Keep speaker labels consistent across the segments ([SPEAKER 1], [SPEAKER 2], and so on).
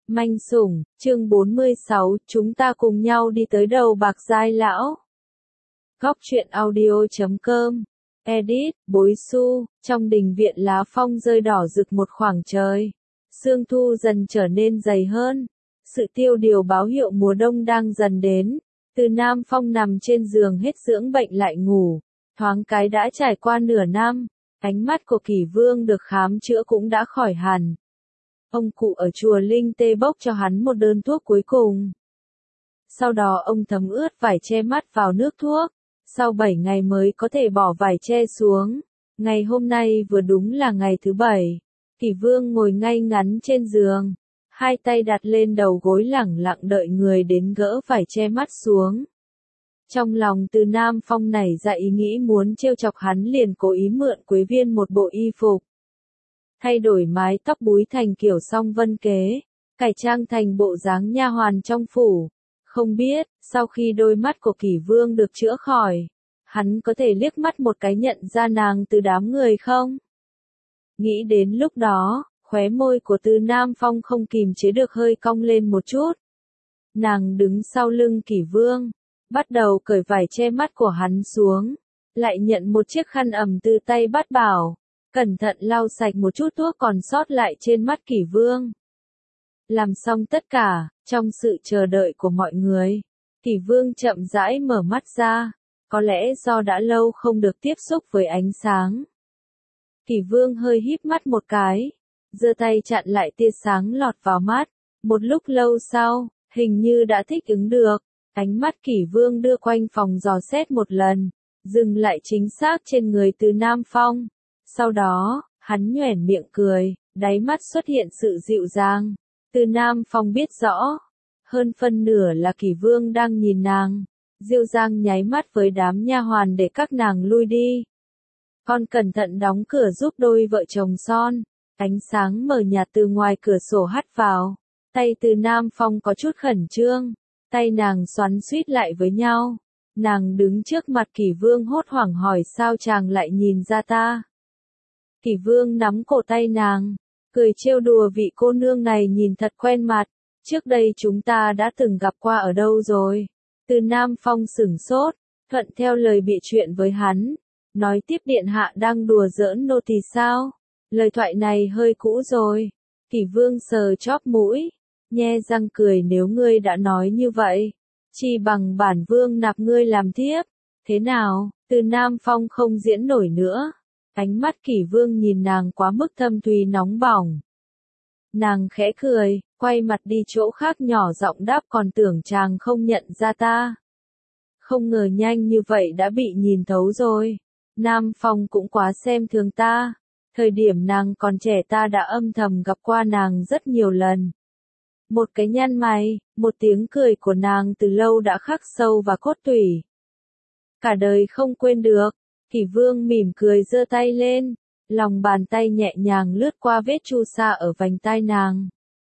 [SPEAKER 1] Manh sủng, chương 46, chúng ta cùng nhau đi tới đầu bạc giai lão. Góc truyện audio.com. Edit, Bối Xu, trong đình viện lá phong rơi đỏ rực một khoảng trời. Sương thu dần trở nên dày hơn. Sự tiêu điều báo hiệu mùa đông đang dần đến. Từ Nam Phong nằm trên giường hết dưỡng bệnh lại ngủ. Thoáng cái đã trải qua nửa năm. Ánh mắt của Kỷ Vương được khám chữa cũng đã khỏi hẳn. Ông cụ ở chùa Linh Tê bốc cho hắn một đơn thuốc cuối cùng. Sau đó ông thấm ướt vải che mắt vào nước thuốc. Sau 7 ngày mới có thể bỏ vải che xuống. Ngày hôm nay vừa đúng là ngày thứ 7. Kỷ Vương ngồi ngay ngắn trên giường. Hai tay đặt lên đầu gối lẳng lặng đợi người đến gỡ vải che mắt xuống. Trong lòng Từ Nam Phong nảy ra ý nghĩ muốn trêu chọc hắn, liền cố ý mượn Quế Viên một bộ y phục. Thay đổi mái tóc búi thành kiểu song vân kế, cải trang thành bộ dáng nha hoàn trong phủ. Không biết, sau khi đôi mắt của Kỷ Vương được chữa khỏi, hắn có thể liếc mắt một cái nhận ra nàng từ đám người không? Nghĩ đến lúc đó, khóe môi của Từ Nam Phong không kìm chế được hơi cong lên một chút. Nàng đứng sau lưng Kỷ Vương, bắt đầu cởi vải che mắt của hắn xuống, lại nhận một chiếc khăn ẩm từ tay Bát Bảo. Cẩn thận lau sạch một chút thuốc còn sót lại trên mắt Kỷ Vương. Làm xong tất cả, trong sự chờ đợi của mọi người, Kỷ Vương chậm rãi mở mắt ra, có lẽ do đã lâu không được tiếp xúc với ánh sáng. Kỷ Vương hơi híp mắt một cái, giơ tay chặn lại tia sáng lọt vào mắt, một lúc lâu sau, hình như đã thích ứng được, ánh mắt Kỷ Vương đưa quanh phòng dò xét một lần, dừng lại chính xác trên người Từ Nam Phong. Sau đó, hắn nhoẻn miệng cười, đáy mắt xuất hiện sự dịu dàng. Từ Nam Phong biết rõ, hơn phân nửa là Kỷ Vương đang nhìn nàng. Dịu dàng nháy mắt với đám nha hoàn để các nàng lui đi. Con cẩn thận đóng cửa giúp đôi vợ chồng son. Ánh sáng mờ nhạt từ ngoài cửa sổ hắt vào. Tay Từ Nam Phong có chút khẩn trương. Tay nàng xoắn xuýt lại với nhau. Nàng đứng trước mặt Kỷ Vương hốt hoảng hỏi sao chàng lại nhìn ra ta. Kỷ Vương nắm cổ tay nàng, cười trêu đùa vị cô nương này nhìn thật quen mặt, trước đây chúng ta đã từng gặp qua ở đâu rồi. Từ Nam Phong sửng sốt, thuận theo lời bịa chuyện với hắn, nói tiếp điện hạ đang đùa giỡn nô tỳ sao, lời thoại này hơi cũ rồi. Kỷ Vương sờ chóp mũi, nhe răng cười nếu ngươi đã nói như vậy, chi bằng bản vương nạp ngươi làm thiếp, thế nào? Từ Nam Phong không diễn nổi nữa. Ánh mắt Kỷ Vương nhìn nàng quá mức thâm thúy nóng bỏng. Nàng khẽ cười, quay mặt đi chỗ khác nhỏ giọng đáp còn tưởng chàng không nhận ra ta. Không ngờ nhanh như vậy đã bị nhìn thấu rồi. Nam Phong cũng quá xem thường ta. Thời điểm nàng còn trẻ ta đã âm thầm gặp qua nàng rất nhiều lần. Một cái nhăn mày, một tiếng cười của nàng từ lâu đã khắc sâu vào cốt tủy. Cả đời không quên được. Kỷ Vương mỉm cười giơ tay lên, lòng bàn tay nhẹ nhàng lướt qua vết chu sa ở vành tai nàng.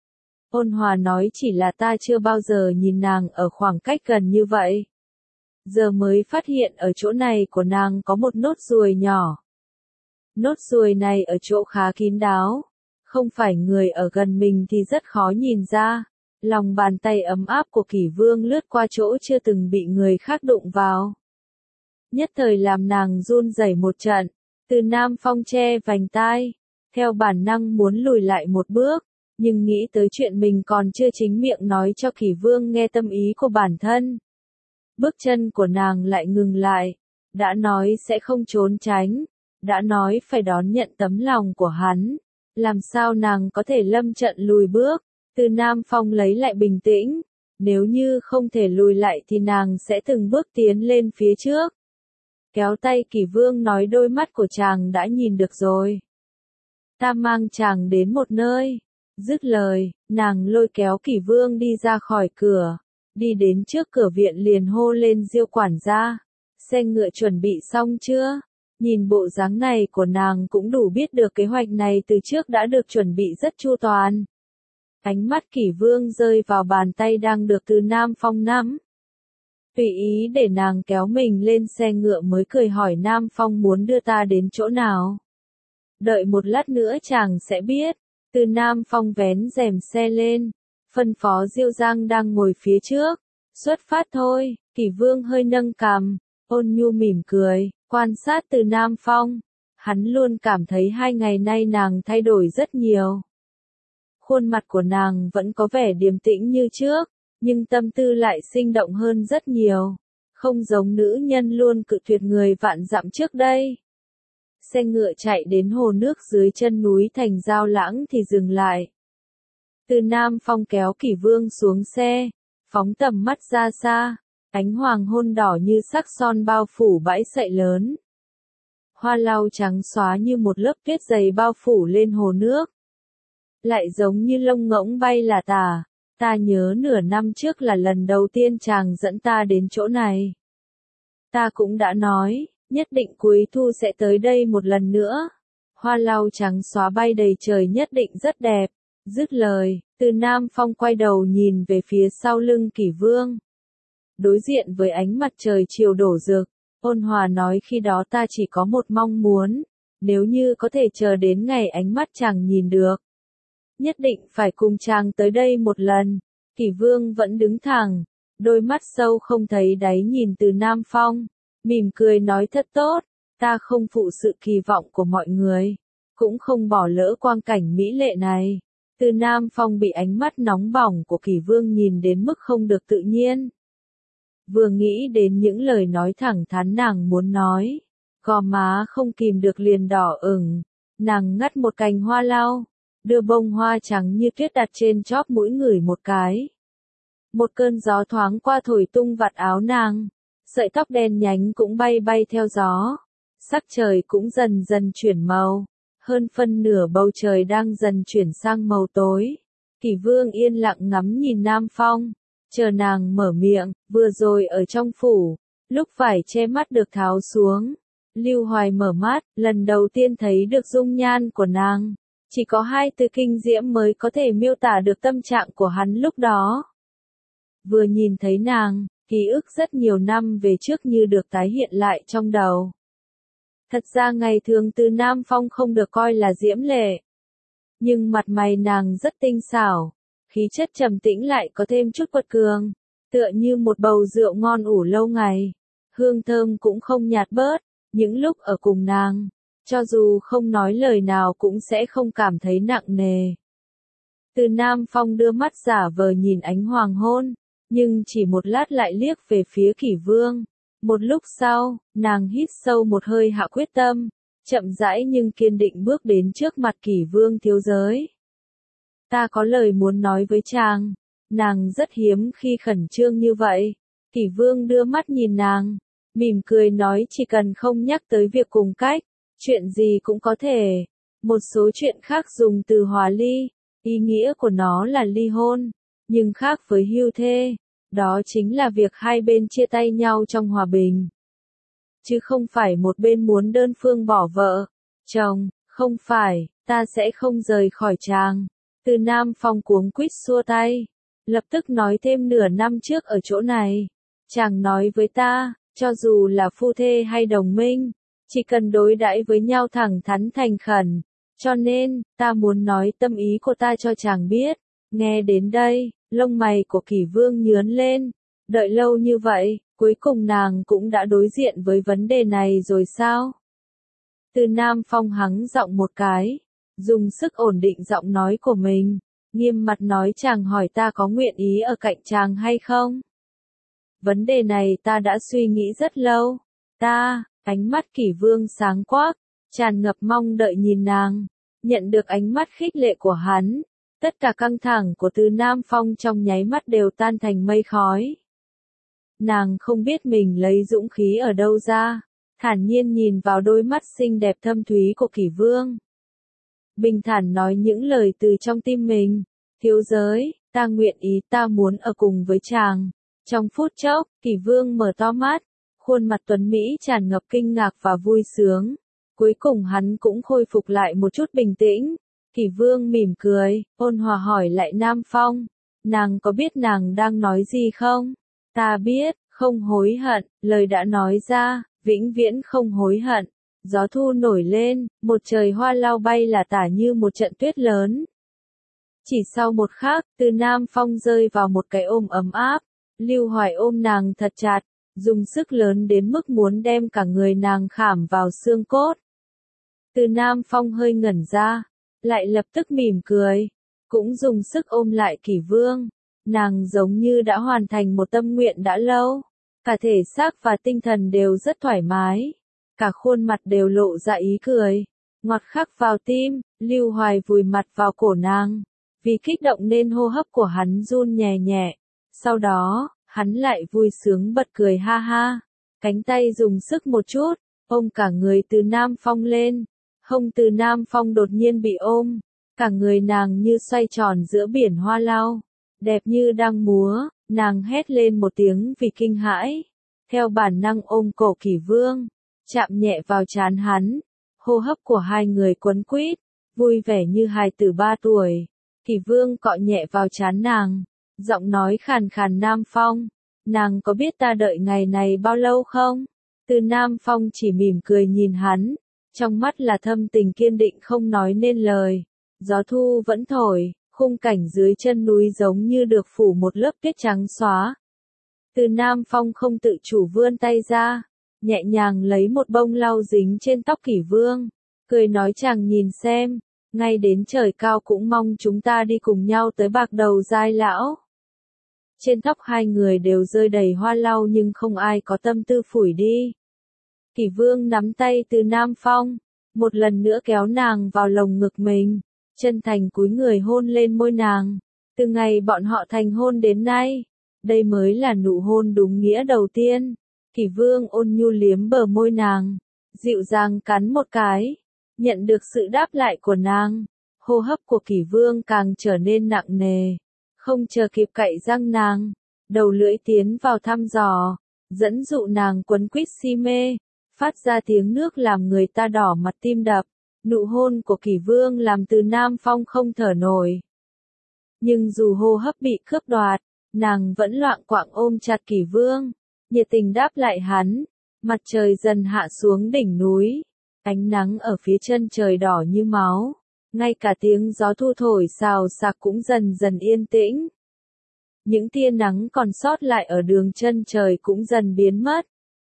[SPEAKER 1] Ôn hòa nói chỉ là ta chưa bao giờ nhìn nàng ở khoảng cách gần như vậy. Giờ mới phát hiện ở chỗ này của nàng có một nốt ruồi nhỏ. Nốt ruồi này ở chỗ khá kín đáo, không phải người ở gần mình thì rất khó nhìn ra. Lòng bàn tay ấm áp của Kỷ Vương lướt qua chỗ chưa từng bị người khác đụng vào. Nhất thời làm nàng run rẩy một trận. Từ Nam Phong che vành tai, theo bản năng muốn lùi lại một bước, nhưng nghĩ tới chuyện mình còn chưa chính miệng nói cho Kỷ Vương nghe tâm ý của bản thân. Bước chân của nàng lại ngừng lại, đã nói sẽ không trốn tránh, đã nói phải đón nhận tấm lòng của hắn, làm sao nàng có thể lâm trận lùi bước. Từ Nam Phong lấy lại bình tĩnh, nếu như không thể lùi lại thì nàng sẽ từng bước tiến lên phía trước. Kéo tay Kỷ Vương nói đôi mắt của chàng đã nhìn được rồi. Ta mang chàng đến một nơi. Dứt lời, nàng lôi kéo Kỷ Vương đi ra khỏi cửa. Đi đến trước cửa viện liền hô lên Diêu quản gia. Xe ngựa chuẩn bị xong chưa? Nhìn bộ dáng này của nàng cũng đủ biết được kế hoạch này từ trước đã được chuẩn bị rất chu toàn. Ánh mắt Kỷ Vương rơi vào bàn tay đang được Từ Nam Phong nắm. Tùy ý để nàng kéo mình lên xe ngựa mới cười hỏi Nam Phong muốn đưa ta đến chỗ nào. Đợi một lát nữa chàng sẽ biết. Từ Nam Phong vén rèm xe lên, phân phó Diêu Giang đang ngồi phía trước. Xuất phát thôi, Kỷ Vương hơi nâng cằm, ôn nhu mỉm cười, quan sát Từ Nam Phong. Hắn luôn cảm thấy 2 ngày nay nàng thay đổi rất nhiều. Khuôn mặt của nàng vẫn có vẻ điềm tĩnh như trước, nhưng tâm tư lại sinh động hơn rất nhiều. Không giống nữ nhân luôn cự tuyệt người vạn dặm trước đây. Xe ngựa chạy đến hồ nước dưới chân núi Thành Giao Lãng thì dừng lại. Từ Nam Phong kéo Kỷ Vương xuống xe, phóng tầm mắt ra xa, ánh hoàng hôn đỏ như sắc son bao phủ bãi sậy lớn. Hoa lau trắng xóa như một lớp tuyết dày bao phủ lên hồ nước. Lại giống như lông ngỗng bay là tả, ta nhớ nửa năm trước là lần đầu tiên chàng dẫn ta đến chỗ này. Ta cũng đã nói, nhất định cuối thu sẽ tới đây một lần nữa. Hoa lau trắng xóa bay đầy trời nhất định rất đẹp. Dứt lời, Từ Nam Phong quay đầu nhìn về phía sau lưng Kỷ Vương. Đối diện với ánh mặt trời chiều đổ rực, ôn hòa nói khi đó ta chỉ có một mong muốn, nếu như có thể chờ đến ngày ánh mắt chàng nhìn được. Nhất định phải cùng chàng tới đây một lần. Kỷ Vương vẫn đứng thẳng, đôi mắt sâu không thấy đáy nhìn Từ Nam Phong, mỉm cười nói thật tốt, ta không phụ sự kỳ vọng của mọi người, cũng không bỏ lỡ quang cảnh mỹ lệ này. Từ Nam Phong bị ánh mắt nóng bỏng của Kỷ Vương nhìn đến mức không được tự nhiên. Vừa nghĩ đến những lời nói thẳng thắn nàng muốn nói, gò má không kìm được liền đỏ ửng, nàng ngắt một cành hoa lau, đưa bông hoa trắng như tuyết đặt trên chóp mũi ngửi một cái. Một cơn gió thoáng qua thổi tung vạt áo nàng, sợi tóc đen nhánh cũng bay bay theo gió, sắc trời cũng dần dần chuyển màu. Hơn phân nửa bầu trời đang dần chuyển sang màu tối. Kỷ Vương yên lặng ngắm nhìn Nam Phong, chờ nàng mở miệng, vừa rồi ở trong phủ, lúc vải che mắt được tháo xuống. Lưu Hoài mở mắt, lần đầu tiên thấy được dung nhan của nàng. Chỉ có 2 từ kinh diễm mới có thể miêu tả được tâm trạng của hắn lúc đó. Vừa nhìn thấy nàng, ký ức rất nhiều năm về trước như được tái hiện lại trong đầu. Thật ra ngày thường Từ Nam Phong không được coi là diễm lệ. Nhưng mặt mày nàng rất tinh xảo, khí chất trầm tĩnh lại có thêm chút quật cường, tựa như một bầu rượu ngon ủ lâu ngày. Hương thơm cũng không nhạt bớt, những lúc ở cùng nàng, cho dù không nói lời nào cũng sẽ không cảm thấy nặng nề. Từ Nam Phong đưa mắt giả vờ nhìn ánh hoàng hôn, nhưng chỉ một lát lại liếc về phía Kỷ Vương. Một lúc sau, nàng hít sâu một hơi hạ quyết tâm, chậm rãi nhưng kiên định bước đến trước mặt Kỷ Vương thiếu giới. Ta có lời muốn nói với chàng. Nàng rất hiếm khi khẩn trương như vậy. Kỷ Vương đưa mắt nhìn nàng, mỉm cười nói chỉ cần không nhắc tới việc cùng cách, chuyện gì cũng có thể. Một số chuyện khác dùng từ hòa ly, ý nghĩa của nó là ly hôn, nhưng khác với hưu thê. Đó chính là việc hai bên chia tay nhau trong hòa bình. Chứ không phải một bên muốn đơn phương bỏ vợ, chồng, không phải, ta sẽ không rời khỏi chàng. Từ Nam Phong cuống quýt xua tay, lập tức nói thêm nửa năm trước ở chỗ này. Chàng nói với ta, cho dù là phu thê hay đồng minh, chỉ cần đối đãi với nhau thẳng thắn thành khẩn. Cho nên, ta muốn nói tâm ý của ta cho chàng biết. Nghe đến đây, lông mày của Kỷ Vương nhướng lên. Đợi lâu như vậy, cuối cùng nàng cũng đã đối diện với vấn đề này rồi sao? Từ Nam Phong hắng giọng một cái, dùng sức ổn định giọng nói của mình, nghiêm mặt nói chàng hỏi ta có nguyện ý ở cạnh chàng hay không? Vấn đề này ta đã suy nghĩ rất lâu. Ánh mắt Kỷ Vương sáng quắc, tràn ngập mong đợi nhìn nàng, nhận được ánh mắt khích lệ của hắn. Tất cả căng thẳng của Từ Nam Phong trong nháy mắt đều tan thành mây khói. Nàng không biết mình lấy dũng khí ở đâu ra, thản nhiên nhìn vào đôi mắt xinh đẹp thâm thúy của Kỷ Vương. Bình thản nói những lời từ trong tim mình, thiếu giới, ta nguyện ý, ta muốn ở cùng với chàng. Trong phút chốc, Kỷ Vương mở to mắt, khuôn mặt tuấn Mỹ tràn ngập kinh ngạc và vui sướng. Cuối cùng hắn cũng khôi phục lại một chút bình tĩnh. Kỷ Vương mỉm cười, ôn hòa hỏi lại Nam Phong, nàng có biết nàng đang nói gì không? Ta biết, không hối hận, lời đã nói ra, vĩnh viễn không hối hận. Gió thu nổi lên, một trời hoa lau bay là tả như một trận tuyết lớn. Chỉ sau một khắc, Từ Nam Phong rơi vào một cái ôm ấm áp, Lưu Hoài ôm nàng thật chặt, dùng sức lớn đến mức muốn đem cả người nàng khảm vào xương cốt. Từ Nam Phong hơi ngẩn ra, lại lập tức mỉm cười, cũng dùng sức ôm lại Kỷ Vương. Nàng giống như đã hoàn thành một tâm nguyện đã lâu, cả thể xác và tinh thần đều rất thoải mái, cả khuôn mặt đều lộ ra ý cười, ngọt khắc vào tim. Lưu Hoài vùi mặt vào cổ nàng, vì kích động nên hô hấp của hắn run nhẹ nhẹ, sau đó, hắn lại vui sướng bật cười ha ha, cánh tay dùng sức một chút, ôm cả người Từ Nam Phong lên, hông Từ Nam Phong đột nhiên bị ôm, cả người nàng như xoay tròn giữa biển hoa lau, đẹp như đang múa, nàng hét lên một tiếng vì kinh hãi, theo bản năng ôm cổ Kỷ Vương, chạm nhẹ vào trán hắn, hô hấp của hai người quấn quýt, vui vẻ như hài tử 3 tuổi. Kỷ Vương cọ nhẹ vào trán nàng, giọng nói khàn khàn. Nam Phong, nàng có biết ta đợi ngày này bao lâu không? Từ Nam Phong chỉ mỉm cười nhìn hắn, trong mắt là thâm tình kiên định không nói nên lời. Gió thu vẫn thổi, khung cảnh dưới chân núi giống như được phủ một lớp tuyết trắng xóa. Từ Nam Phong không tự chủ vươn tay ra, nhẹ nhàng lấy một bông lau dính trên tóc Kỷ Vương, cười nói chàng nhìn xem, ngay đến trời cao cũng mong chúng ta đi cùng nhau tới Bạc Đầu Giai Lão. Trên tóc hai người đều rơi đầy hoa lau nhưng không ai có tâm tư phủi đi. Kỷ Vương nắm tay Từ Nam Phong, một lần nữa kéo nàng vào lồng ngực mình, chân thành cúi người hôn lên môi nàng. Từ ngày bọn họ thành hôn đến nay, đây mới là nụ hôn đúng nghĩa đầu tiên. Kỷ Vương ôn nhu liếm bờ môi nàng, dịu dàng cắn một cái, nhận được sự đáp lại của nàng. Hô hấp của Kỷ Vương càng trở nên nặng nề, không chờ kịp cạy răng nàng, đầu lưỡi tiến vào thăm dò, dẫn dụ nàng quấn quýt si mê, phát ra tiếng nước làm người ta đỏ mặt tim đập. Nụ hôn của Kỷ Vương làm Từ Nam Phong không thở nổi. Nhưng dù hô hấp bị cướp đoạt, nàng vẫn loạng quạng ôm chặt Kỷ Vương, nhiệt tình đáp lại hắn. Mặt trời dần hạ xuống đỉnh núi, ánh nắng ở phía chân trời đỏ như máu, ngay cả tiếng gió thu thổi xào xạc cũng dần dần yên tĩnh. Những tia nắng còn sót lại ở đường chân trời cũng dần biến mất.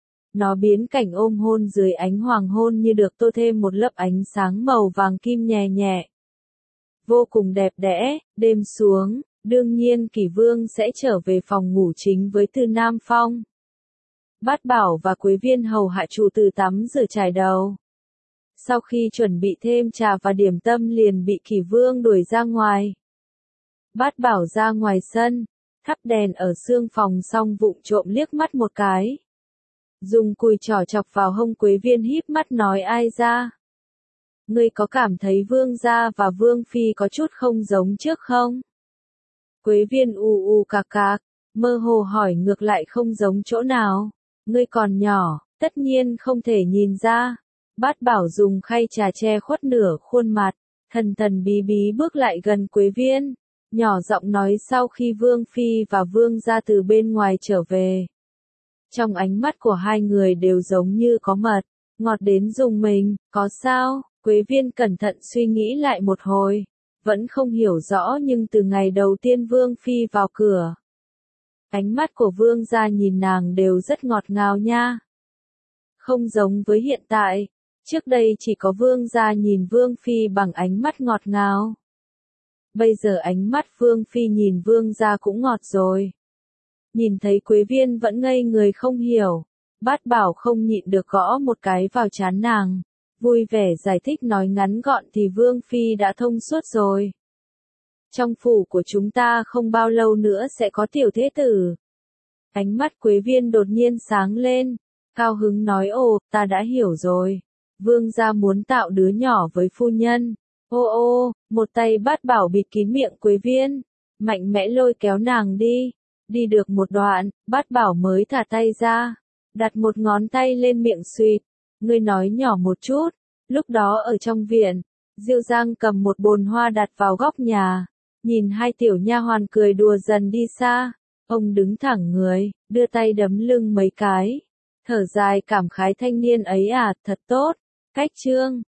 [SPEAKER 1] Nó biến cảnh ôm hôn dưới ánh hoàng hôn như được tô thêm một lớp ánh sáng màu vàng kim nhẹ nhẹ. Vô cùng đẹp đẽ. Đêm xuống, đương nhiên Kỷ Vương sẽ trở về phòng ngủ chính với Từ Nam Phong. Bát Bảo và Quế Viên hầu hạ chủ tử tắm rửa chải đầu. Sau khi chuẩn bị thêm trà và điểm tâm liền bị Kỷ Vương đuổi ra ngoài. Bát Bảo ra ngoài sân, thắp đèn ở xương phòng xong vụng trộm liếc mắt một cái. Dùng cùi trỏ chọc vào hông Quế Viên híp mắt nói ai ra. Ngươi có cảm thấy Vương gia và Vương phi có chút không giống trước không? Quế Viên cạc cạc, mơ hồ hỏi ngược lại không giống chỗ nào. Ngươi còn nhỏ, tất nhiên không thể nhìn ra. Bát Bảo dùng khay trà che khuất nửa khuôn mặt, thần thần bí bí bước lại gần Quế Viên, nhỏ giọng nói sau khi Vương phi và Vương gia từ bên ngoài trở về. Trong ánh mắt của hai người đều giống như có mật, ngọt đến rùng mình. Có sao? Quế Viên cẩn thận suy nghĩ lại một hồi, vẫn không hiểu rõ nhưng từ ngày đầu tiên Vương phi vào cửa, ánh mắt của Vương gia nhìn nàng đều rất ngọt ngào nha. Không giống với hiện tại, trước đây chỉ có Vương gia nhìn Vương phi bằng ánh mắt ngọt ngào. Bây giờ ánh mắt Vương phi nhìn Vương gia cũng ngọt rồi. Nhìn thấy Quế Viên vẫn ngây người không hiểu, Bát Bảo không nhịn được gõ một cái vào trán nàng, vui vẻ giải thích nói ngắn gọn thì Vương phi đã thông suốt rồi. Trong phủ của chúng ta không bao lâu nữa sẽ có tiểu thế tử. Ánh mắt Quế Viên đột nhiên sáng lên, cao hứng nói ồ, ta đã hiểu rồi. Vương gia muốn tạo đứa nhỏ với phu nhân. Một tay Bát Bảo bịt kín miệng Quế Viên, mạnh mẽ lôi kéo nàng đi. Đi được một đoạn, Bát Bảo mới thả tay ra, đặt một ngón tay lên miệng suýt. Ngươi nói nhỏ một chút. Lúc đó ở trong viện, Diêu Giang cầm một bồn hoa đặt vào góc nhà, nhìn hai tiểu nha hoàn cười đùa dần đi xa. Ông đứng thẳng người, đưa tay đấm lưng mấy cái, thở dài cảm khái thanh niên ấy à, thật tốt. Cách chương